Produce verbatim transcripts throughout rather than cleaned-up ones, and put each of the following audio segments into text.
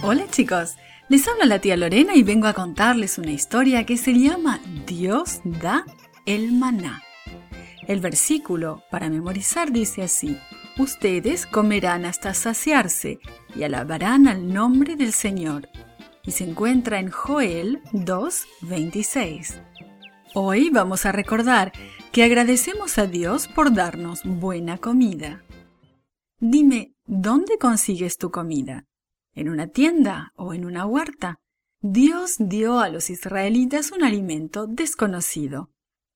Hola chicos, les habla la tía Lorena y vengo a contarles una historia que se llama Dios da el maná. El versículo para memorizar dice así: ustedes comerán hasta saciarse y alabarán al nombre del Señor. Y se encuentra en Joel dos veintiséis. Hoy vamos a recordar que agradecemos a Dios por darnos buena comida. Dime, ¿dónde consigues tu comida? ¿En una tienda o en una huerta? Dios dio a los israelitas un alimento desconocido.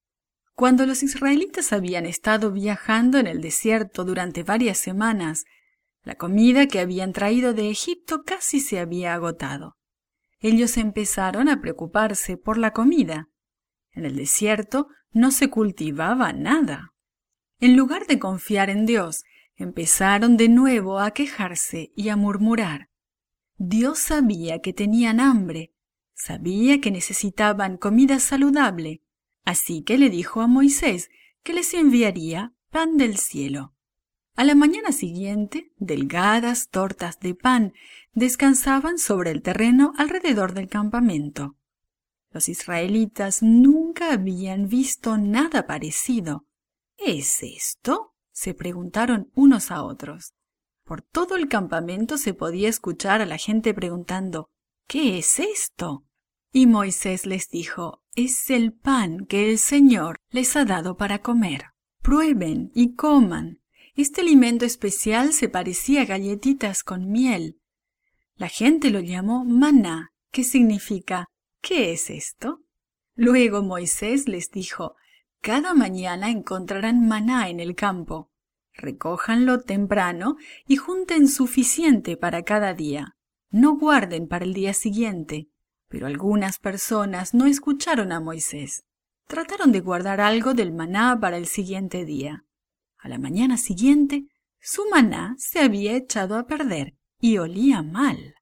Cuando los israelitas habían estado viajando en el desierto durante varias semanas, la comida que habían traído de Egipto casi se había agotado. Ellos empezaron a preocuparse por la comida. En el desierto no se cultivaba nada. En lugar de confiar en Dios, empezaron de nuevo a quejarse y a murmurar. Dios sabía que tenían hambre, sabía que necesitaban comida saludable, así que le dijo a Moisés que les enviaría pan del cielo. A la mañana siguiente, delgadas tortas de pan descansaban sobre el terreno alrededor del campamento. Los israelitas nunca habían visto nada parecido. ¿Qué es esto?, se preguntaron unos a otros. Por todo el campamento se podía escuchar a la gente preguntando: ¿qué es esto? Y Moisés les dijo: es el pan que el Señor les ha dado para comer. Prueben y coman. Este alimento especial se parecía a galletitas con miel. La gente lo llamó maná, que significa ¿qué es esto? Luego Moisés les dijo: cada mañana encontrarán maná en el campo. Recójanlo temprano y junten suficiente para cada día. No guarden para el día siguiente. Pero algunas personas no escucharon a Moisés. Trataron de guardar algo del maná para el siguiente día. A la mañana siguiente, su maná se había echado a perder y olía mal.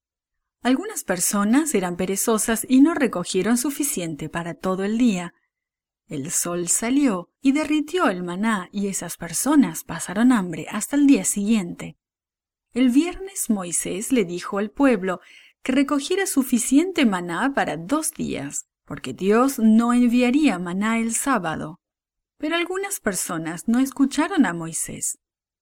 Algunas personas eran perezosas y no recogieron suficiente para todo el día. El sol salió y derritió el maná y esas personas pasaron hambre hasta el día siguiente. El viernes Moisés le dijo al pueblo que recogiera suficiente maná para dos días, porque Dios no enviaría maná el sábado. Pero algunas personas no escucharon a Moisés.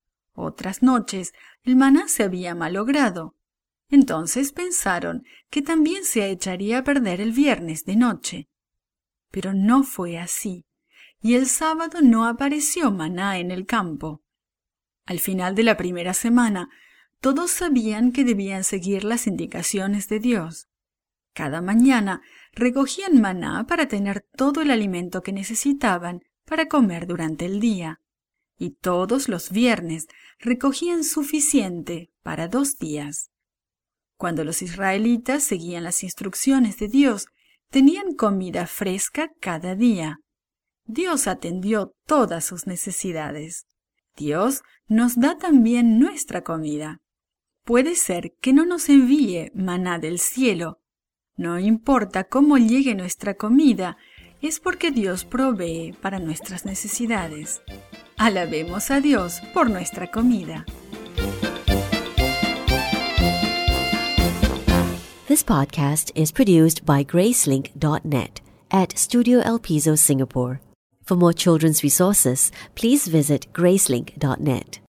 Otras noches el maná se había malogrado. Entonces pensaron que también se echaría a perder el viernes de noche. Pero no fue así, y el sábado no apareció maná en el campo. Al final de la primera semana, todos sabían que debían seguir las indicaciones de Dios. Cada mañana recogían maná para tener todo el alimento que necesitaban para comer durante el día, y todos los viernes recogían suficiente para dos días. Cuando los israelitas seguían las instrucciones de Dios, tenían comida fresca cada día. Dios atendió todas sus necesidades. Dios nos da también nuestra comida. Puede ser que no nos envíe maná del cielo. No importa cómo llegue nuestra comida, es porque Dios provee para nuestras necesidades. Alabemos a Dios por nuestra comida. This podcast is produced by Gracelink dot net at Studio El Piso, Singapore. For more children's resources, please visit Gracelink dot net.